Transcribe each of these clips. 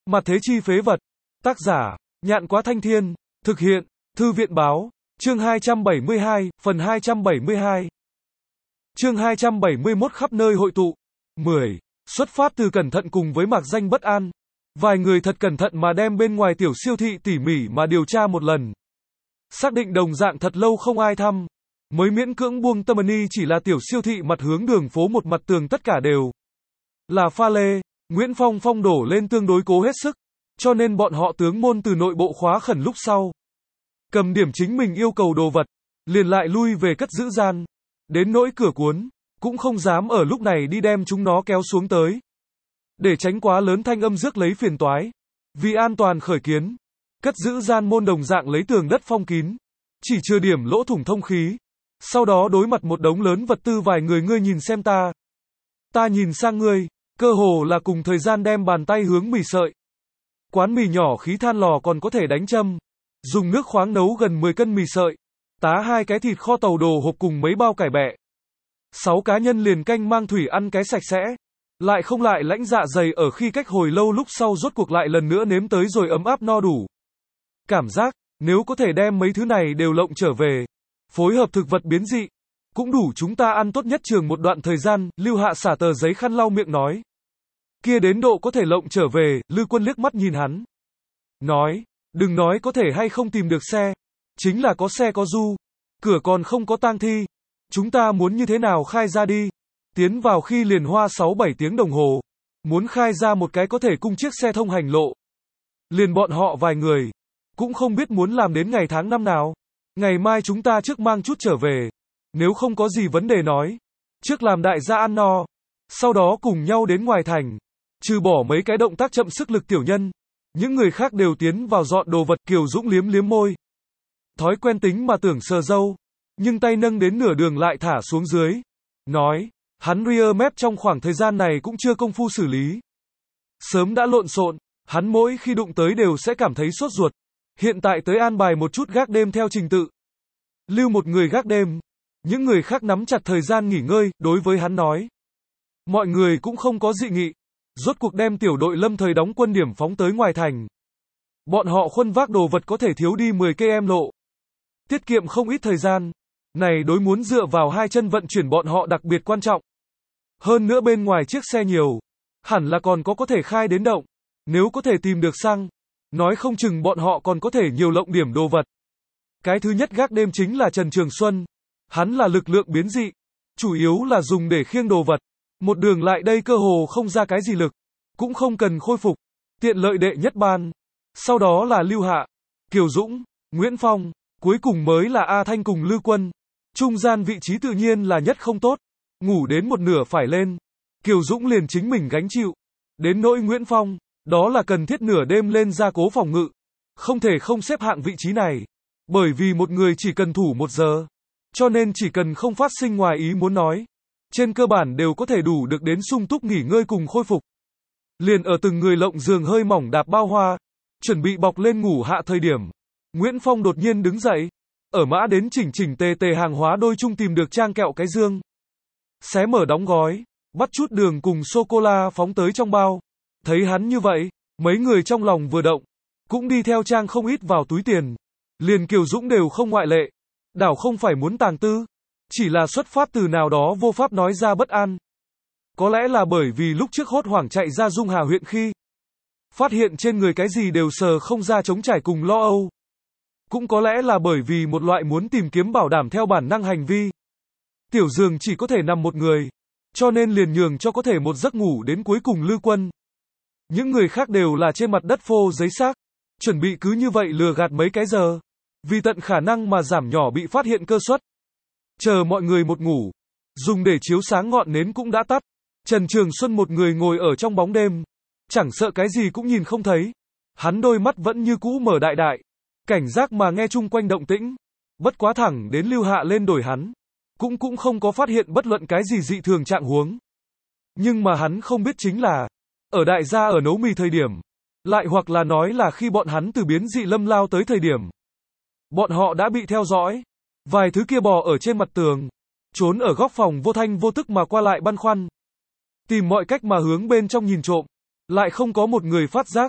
Mặt thế chi phế vật. Tác giả, Nhạn Quá Thanh Thiên. Thực hiện, Thư viện Báo. Chương 272, phần 272. Chương 271 khắp nơi hội tụ. 10. Xuất phát từ cẩn thận cùng với mạc danh bất an. Vài người thật cẩn thận mà đem bên ngoài tiểu siêu thị tỉ mỉ mà điều tra một lần. Xác định đồng dạng thật lâu không ai thăm. Mới miễn cưỡng buông tâm ni chỉ là tiểu siêu thị mặt hướng đường phố một mặt tường tất cả đều là pha lê. Nguyễn Phong phong đổ lên tương đối cố hết sức. Cho nên bọn họ tướng môn từ nội bộ khóa khẩn lúc sau. Cầm điểm chính mình yêu cầu đồ vật. Liền lại lui về cất giữ gian. Đến nỗi cửa cuốn. Cũng không dám ở lúc này đi đem chúng nó kéo xuống tới. Để tránh quá lớn thanh âm rước lấy phiền toái. Vì an toàn khởi kiến. Cất giữ gian môn đồng dạng lấy tường đất phong kín. Chỉ chưa điểm lỗ thủng thông khí. Sau đó đối mặt một đống lớn vật tư vài người ngươi nhìn xem ta. Ta nhìn sang ngươi. Cơ hồ là cùng thời gian đem bàn tay hướng mì sợi. Quán mì nhỏ khí than lò còn có thể đánh châm. Dùng nước khoáng nấu gần 10 cân mì sợi. Tá 2 cái thịt kho tàu đồ hộp cùng mấy bao cải bẹ. 6 cá nhân liền canh mang thủy ăn cái sạch sẽ. Lại không lại lãnh dạ dày ở khi cách hồi lâu lúc sau rốt cuộc lại lần nữa nếm tới rồi ấm áp no đủ. Cảm giác, nếu có thể đem mấy thứ này đều lộng trở về. Phối hợp thực vật biến dị. Cũng đủ chúng ta ăn tốt nhất trường một đoạn thời gian, Lưu Hạ xả tờ giấy khăn lau miệng nói. Kia đến độ có thể lộng trở về, Lư Quân liếc mắt nhìn hắn. Nói, đừng nói có thể hay không tìm được xe. Chính là có xe có du. Cửa còn không có tang thi. Chúng ta muốn như thế nào khai ra đi. Tiến vào khi liền hoa 6-7 tiếng đồng hồ. Muốn khai ra một cái có thể cung chiếc xe thông hành lộ. Liền bọn họ vài người. Cũng không biết muốn làm đến ngày tháng năm nào. Ngày mai chúng ta trước mang chút trở về. Nếu không có gì vấn đề nói. Trước làm đại gia ăn no. Sau đó cùng nhau đến ngoài thành. Trừ bỏ mấy cái động tác chậm sức lực tiểu nhân. Những người khác đều tiến vào dọn đồ vật. Kiều Dũng liếm liếm môi. Thói quen tính mà tưởng sờ dâu. Nhưng tay nâng đến nửa đường lại thả xuống dưới. Nói. Hắn rear map trong khoảng thời gian này cũng chưa công phu xử lý. Sớm đã lộn xộn. Hắn mỗi khi đụng tới đều sẽ cảm thấy sốt ruột. Hiện tại tới an bài một chút gác đêm theo trình tự. Lưu một người gác đêm. Những người khác nắm chặt thời gian nghỉ ngơi, đối với hắn nói. Mọi người cũng không có dị nghị. Rốt cuộc đem tiểu đội lâm thời đóng quân điểm phóng tới ngoài thành. Bọn họ khuân vác đồ vật có thể thiếu đi 10 km lộ. Tiết kiệm không ít thời gian. Này đối muốn dựa vào hai chân vận chuyển bọn họ đặc biệt quan trọng. Hơn nữa bên ngoài chiếc xe nhiều. Hẳn là còn có thể khai đến động. Nếu có thể tìm được xăng. Nói không chừng bọn họ còn có thể nhiều lộng điểm đồ vật. Cái thứ nhất gác đêm chính là Trần Trường Xuân. Hắn là lực lượng biến dị. Chủ yếu là dùng để khiêng đồ vật. Một đường lại đây cơ hồ không ra cái gì lực. Cũng không cần khôi phục. Tiện lợi đệ nhất ban. Sau đó là Lưu Hạ, Kiều Dũng, Nguyễn Phong. Cuối cùng mới là A Thanh cùng Lư Quân. Trung gian vị trí tự nhiên là nhất không tốt. Ngủ đến một nửa phải lên. Kiều Dũng liền chính mình gánh chịu. Đến nỗi Nguyễn Phong. Đó là cần thiết nửa đêm lên gia cố phòng ngự. Không thể không xếp hạng vị trí này. Bởi vì một người chỉ cần thủ 1 giờ. Cho nên chỉ cần không phát sinh ngoài ý muốn nói. Trên cơ bản đều có thể đủ được đến sung túc nghỉ ngơi cùng khôi phục. Liền ở từng người lộng giường hơi mỏng đạp bao hoa. Chuẩn bị bọc lên ngủ hạ thời điểm. Nguyễn Phong đột nhiên đứng dậy. Ở mã đến chỉnh chỉnh tề tề hàng hóa đôi chung tìm được trang kẹo cái dương. Xé mở đóng gói. Bắt chút đường cùng sô-cô-la phóng tới trong bao. Thấy hắn như vậy, mấy người trong lòng vừa động. Cũng đi theo trang không ít vào túi tiền. Liền Kiều Dũng đều không ngoại lệ. Đảo không phải muốn tàng tư. Chỉ là xuất phát từ nào đó vô pháp nói ra bất an. Có lẽ là bởi vì lúc trước hốt hoảng chạy ra Dung Hà huyện khi. Phát hiện trên người cái gì đều sờ không ra chống trải cùng lo âu. Cũng có lẽ là bởi vì một loại muốn tìm kiếm bảo đảm theo bản năng hành vi. Tiểu giường chỉ có thể nằm một người. Cho nên liền nhường cho có thể một giấc ngủ đến cuối cùng Lư Quân. Những người khác đều là trên mặt đất phô giấy xác. Chuẩn bị cứ như vậy lừa gạt mấy cái giờ. Vì tận khả năng mà giảm nhỏ bị phát hiện cơ suất. Chờ mọi người một ngủ. Dùng để chiếu sáng ngọn nến cũng đã tắt. Trần Trường Xuân một người ngồi ở trong bóng đêm. Chẳng sợ cái gì cũng nhìn không thấy. Hắn đôi mắt vẫn như cũ mở đại đại. Cảnh giác mà nghe chung quanh động tĩnh. Bất quá thẳng đến Lưu Hạ lên đổi hắn. Cũng không có phát hiện bất luận cái gì dị thường trạng huống. Nhưng mà hắn không biết chính là. Ở đại gia ở nấu mì thời điểm. Lại hoặc là nói là khi bọn hắn từ biến dị lâm lao tới thời điểm. Bọn họ đã bị theo dõi. Vài thứ kia bò ở trên mặt tường. Trốn ở góc phòng vô thanh vô tức mà qua lại băn khoăn. Tìm mọi cách mà hướng bên trong nhìn trộm. Lại không có một người phát giác.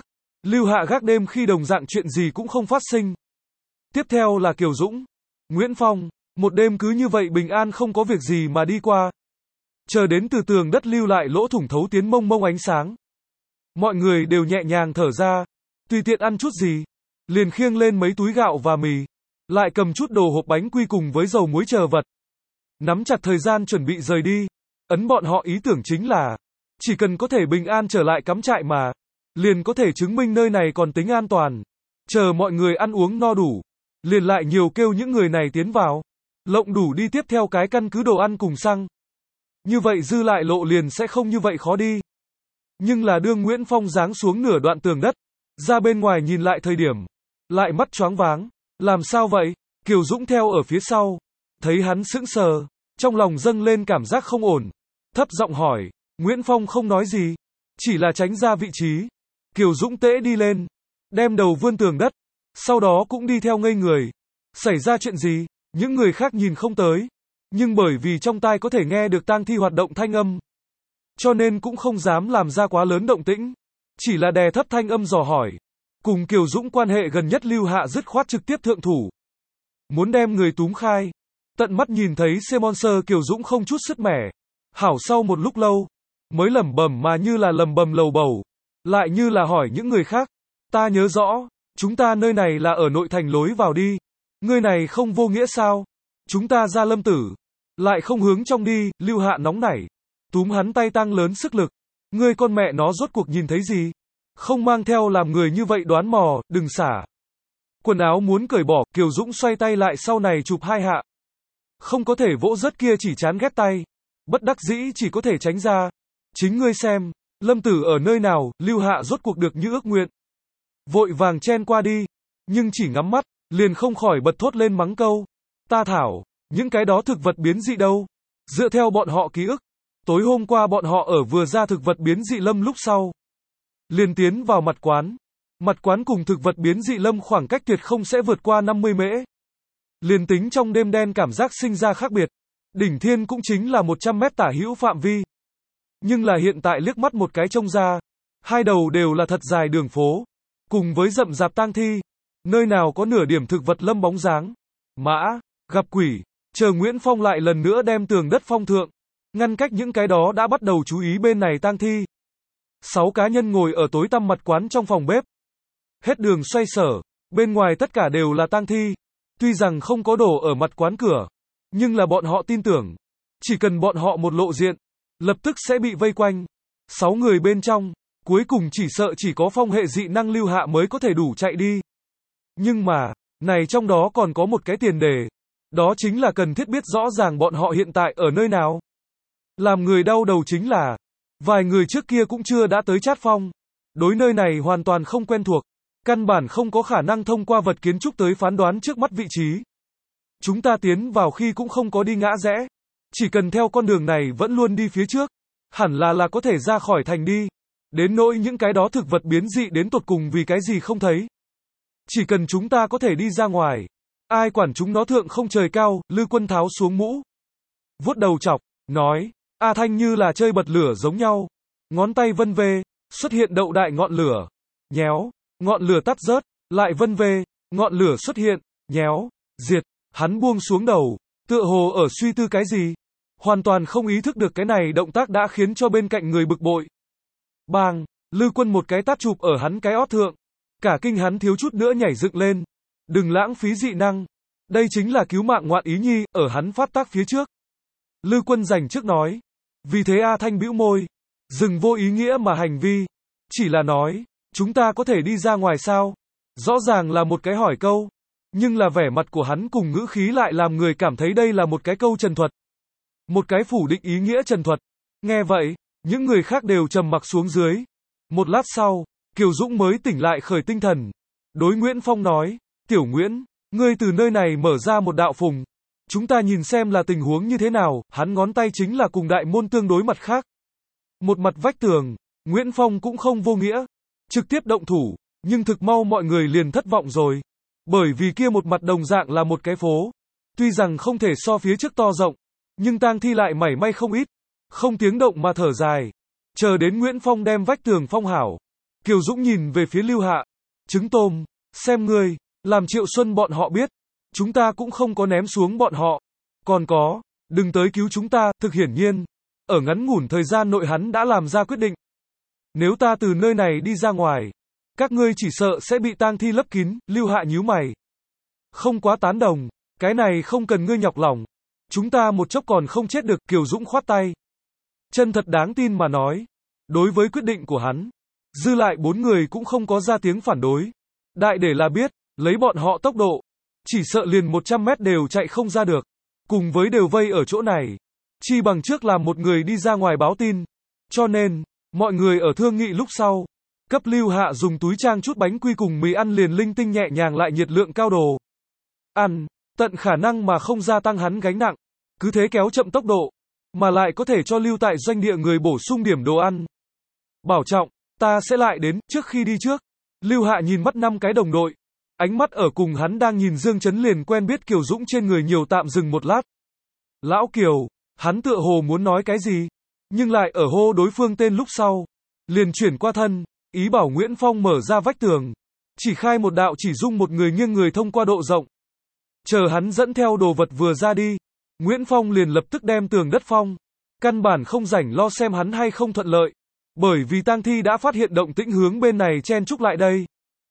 Lưu Hạ gác đêm khi đồng dạng chuyện gì cũng không phát sinh. Tiếp theo là Kiều Dũng, Nguyễn Phong, một đêm cứ như vậy bình an không có việc gì mà đi qua. Chờ đến từ tường đất lưu lại lỗ thủng thấu tiến mông mông ánh sáng. Mọi người đều nhẹ nhàng thở ra, tùy tiện ăn chút gì, liền khiêng lên mấy túi gạo và mì, lại cầm chút đồ hộp bánh quy cùng với dầu muối chờ vật. Nắm chặt thời gian chuẩn bị rời đi, ấn bọn họ ý tưởng chính là, chỉ cần có thể bình an trở lại cắm trại mà, liền có thể chứng minh nơi này còn tính an toàn. Chờ mọi người ăn uống no đủ, liền lại nhiều kêu những người này tiến vào, lộng đủ đi tiếp theo cái căn cứ đồ ăn cùng xăng. Như vậy dư lại lộ liền sẽ không như vậy khó đi. Nhưng là đương Nguyễn Phong giáng xuống nửa đoạn tường đất, ra bên ngoài nhìn lại thời điểm, lại mắt choáng váng, làm sao vậy? Kiều Dũng theo ở phía sau, thấy hắn sững sờ, trong lòng dâng lên cảm giác không ổn, thấp giọng hỏi, Nguyễn Phong không nói gì, chỉ là tránh ra vị trí. Kiều Dũng tễ đi lên, đem đầu vươn tường đất, sau đó cũng đi theo ngây người. Xảy ra chuyện gì? Những người khác nhìn không tới, nhưng bởi vì trong tai có thể nghe được tang thi hoạt động thanh âm, cho nên cũng không dám làm ra quá lớn động tĩnh, chỉ là đè thấp thanh âm dò hỏi. Cùng Kiều Dũng quan hệ gần nhất Lưu Hạ dứt khoát trực tiếp thượng thủ, muốn đem người túm khai. Tận mắt nhìn thấy C-Monster Kiều Dũng không chút sứt mẻ, hảo sau một lúc lâu, mới lẩm bẩm mà như là lầm bầm lầu bầu, lại như là hỏi những người khác, ta nhớ rõ, chúng ta nơi này là ở nội thành lối vào đi, ngươi này không vô nghĩa sao? Chúng ta ra Lâm Tử, lại không hướng trong đi. Lưu Hạ nóng nảy, túm hắn tay tăng lớn sức lực, ngươi con mẹ nó rốt cuộc nhìn thấy gì? Không mang theo làm người như vậy đoán mò, đừng xả. Quần áo muốn cởi bỏ, Kiều Dũng xoay tay lại sau này chụp hai hạ. Không có thể vỗ rớt kia chỉ chán ghét tay, bất đắc dĩ chỉ có thể tránh ra. Chính ngươi xem, Lâm Tử ở nơi nào? Lưu Hạ rốt cuộc được như ước nguyện, vội vàng chen qua đi, nhưng chỉ ngắm mắt, liền không khỏi bật thốt lên mắng câu. Ta thảo, những cái đó thực vật biến dị đâu? Dựa theo bọn họ ký ức, tối hôm qua bọn họ ở vừa ra thực vật biến dị lâm lúc sau, liền tiến vào mặt quán. Mặt quán cùng thực vật biến dị lâm khoảng cách tuyệt không sẽ vượt qua 50 mễ. Liền tính trong đêm đen cảm giác sinh ra khác biệt, đỉnh thiên cũng chính là 100 mét tả hữu phạm vi. Nhưng là hiện tại liếc mắt một cái trông ra, hai đầu đều là thật dài đường phố, cùng với rậm rạp tang thi, nơi nào có nửa điểm thực vật lâm bóng dáng. Mã, gặp quỷ, chờ Nguyễn Phong lại lần nữa đem tường đất phong thượng, ngăn cách những cái đó đã bắt đầu chú ý bên này tang thi. 6 cá nhân ngồi ở tối tăm mặt quán trong phòng bếp. Hết đường xoay sở, bên ngoài tất cả đều là tang thi. Tuy rằng không có đổ ở mặt quán cửa, nhưng là bọn họ tin tưởng, chỉ cần bọn họ một lộ diện, lập tức sẽ bị vây quanh. 6 người bên trong, cuối cùng chỉ sợ chỉ có phong hệ dị năng Lưu Hạ mới có thể đủ chạy đi. Nhưng mà, này trong đó còn có một cái tiền đề, đó chính là cần thiết biết rõ ràng bọn họ hiện tại ở nơi nào. Làm người đau đầu chính là, vài người trước kia cũng chưa đã tới Trát Phong, đối nơi này hoàn toàn không quen thuộc, căn bản không có khả năng thông qua vật kiến trúc tới phán đoán trước mắt vị trí. Chúng ta tiến vào khi cũng không có đi ngã rẽ, chỉ cần theo con đường này vẫn luôn đi phía trước, hẳn là có thể ra khỏi thành đi. Đến nỗi những cái đó thực vật biến dị đến tột cùng vì cái gì không thấy. Chỉ cần chúng ta có thể đi ra ngoài, ai quản chúng nó thượng không trời cao. Lư Quân tháo xuống mũ, vuốt đầu chọc, nói, A Thanh như là chơi bật lửa giống nhau, ngón tay vân vê, xuất hiện đậu đại ngọn lửa, nhéo, ngọn lửa tắt rớt, lại vân vê, ngọn lửa xuất hiện, nhéo, diệt. Hắn buông xuống đầu, tựa hồ ở suy tư cái gì, hoàn toàn không ý thức được cái này động tác đã khiến cho bên cạnh người bực bội. Bang, Lư Quân một cái tát chụp ở hắn cái ót thượng, cả kinh hắn thiếu chút nữa nhảy dựng lên. Đừng lãng phí dị năng, đây chính là cứu mạng ngoạn ý nhi. Ở hắn phát tác phía trước, Lư Quân dành trước nói. Vì thế A Thanh bĩu môi, dừng vô ý nghĩa mà hành vi, chỉ là nói, chúng ta có thể đi ra ngoài sao? Rõ ràng là một cái hỏi câu, nhưng là vẻ mặt của hắn cùng ngữ khí lại làm người cảm thấy đây là một cái câu trần thuật, một cái phủ định ý nghĩa trần thuật. Nghe vậy, những người khác đều trầm mặc xuống dưới. Một lát sau, Kiều Dũng mới tỉnh lại khởi tinh thần, đối Nguyễn Phong nói, Tiểu Nguyễn, ngươi từ nơi này mở ra một đạo phùng, chúng ta nhìn xem là tình huống như thế nào. Hắn ngón tay chính là cùng đại môn tương đối mặt khác, một mặt vách tường. Nguyễn Phong cũng không vô nghĩa, trực tiếp động thủ, nhưng thực mau mọi người liền thất vọng rồi, bởi vì kia một mặt đồng dạng là một cái phố, tuy rằng không thể so phía trước to rộng, nhưng tang thi lại mảy may không ít, không tiếng động mà thở dài, chờ đến Nguyễn Phong đem vách tường phong hảo, Kiều Dũng nhìn về phía Lưu Hạ. Trứng tôm, xem ngươi, làm Triệu Xuân bọn họ biết. Chúng ta cũng không có ném xuống bọn họ. Còn có, đừng tới cứu chúng ta, thực hiển nhiên. Ở ngắn ngủn thời gian nội hắn đã làm ra quyết định. Nếu ta từ nơi này đi ra ngoài, các ngươi chỉ sợ sẽ bị tang thi lấp kín. Lưu Hạ nhíu mày. Không quá tán đồng, cái này không cần ngươi nhọc lòng. Chúng ta một chốc còn không chết được. Kiều Dũng khoát tay. Chân thật đáng tin mà nói. Đối với quyết định của hắn, dư lại 4 người cũng không có ra tiếng phản đối. Đại để là biết, lấy bọn họ tốc độ, chỉ sợ liền 100 mét đều chạy không ra được. Cùng với đều vây ở chỗ này, chi bằng trước làm một người đi ra ngoài báo tin. Cho nên, mọi người ở thương nghị lúc sau, cấp Lưu Hạ dùng túi trang chút bánh quy cùng mì ăn liền linh tinh nhẹ nhàng lại nhiệt lượng cao đồ. Ăn, tận khả năng mà không gia tăng hắn gánh nặng, cứ thế kéo chậm tốc độ, mà lại có thể cho lưu tại doanh địa người bổ sung điểm đồ ăn. Bảo trọng, ta sẽ lại đến. Trước khi đi trước, Lưu Hạ nhìn mắt 5 cái đồng đội. Ánh mắt ở cùng hắn đang nhìn Dương Chấn liền quen biết Kiều Dũng trên người nhiều tạm dừng một lát. Lão Kiều, hắn tựa hồ muốn nói cái gì, nhưng lại ở hô đối phương tên lúc sau. Liền chuyển qua thân, ý bảo Nguyễn Phong mở ra vách tường. Chỉ khai một đạo chỉ dung một người nghiêng người thông qua độ rộng. Chờ hắn dẫn theo đồ vật vừa ra đi, Nguyễn Phong liền lập tức đem tường đất phong. Căn bản không rảnh lo xem hắn hay không thuận lợi. Bởi vì tang thi đã phát hiện động tĩnh hướng bên này chen chúc lại đây.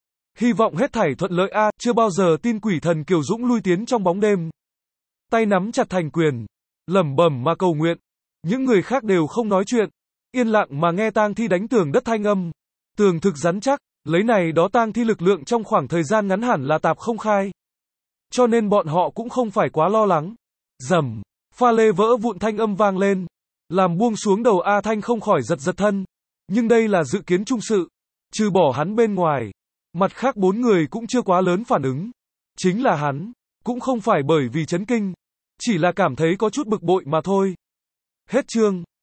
Hy vọng hết thảy thuận lợi a, chưa bao giờ tin quỷ thần Kiều Dũng lui tiến trong bóng đêm. Tay nắm chặt thành quyền, lẩm bẩm mà cầu nguyện. Những người khác đều không nói chuyện, yên lặng mà nghe tang thi đánh tường đất thanh âm. Tường thực rắn chắc, lấy này đó tang thi lực lượng trong khoảng thời gian ngắn hẳn là tạp không khai. Cho nên bọn họ cũng không phải quá lo lắng. Rầm, pha lê vỡ vụn thanh âm vang lên, làm buông xuống đầu A Thanh không khỏi giật giật thân. Nhưng đây là dự kiến chung sự, trừ bỏ hắn bên ngoài, mặt khác 4 người cũng chưa quá lớn phản ứng. Chính là hắn, cũng không phải bởi vì chấn kinh, chỉ là cảm thấy có chút bực bội mà thôi. Hết chương.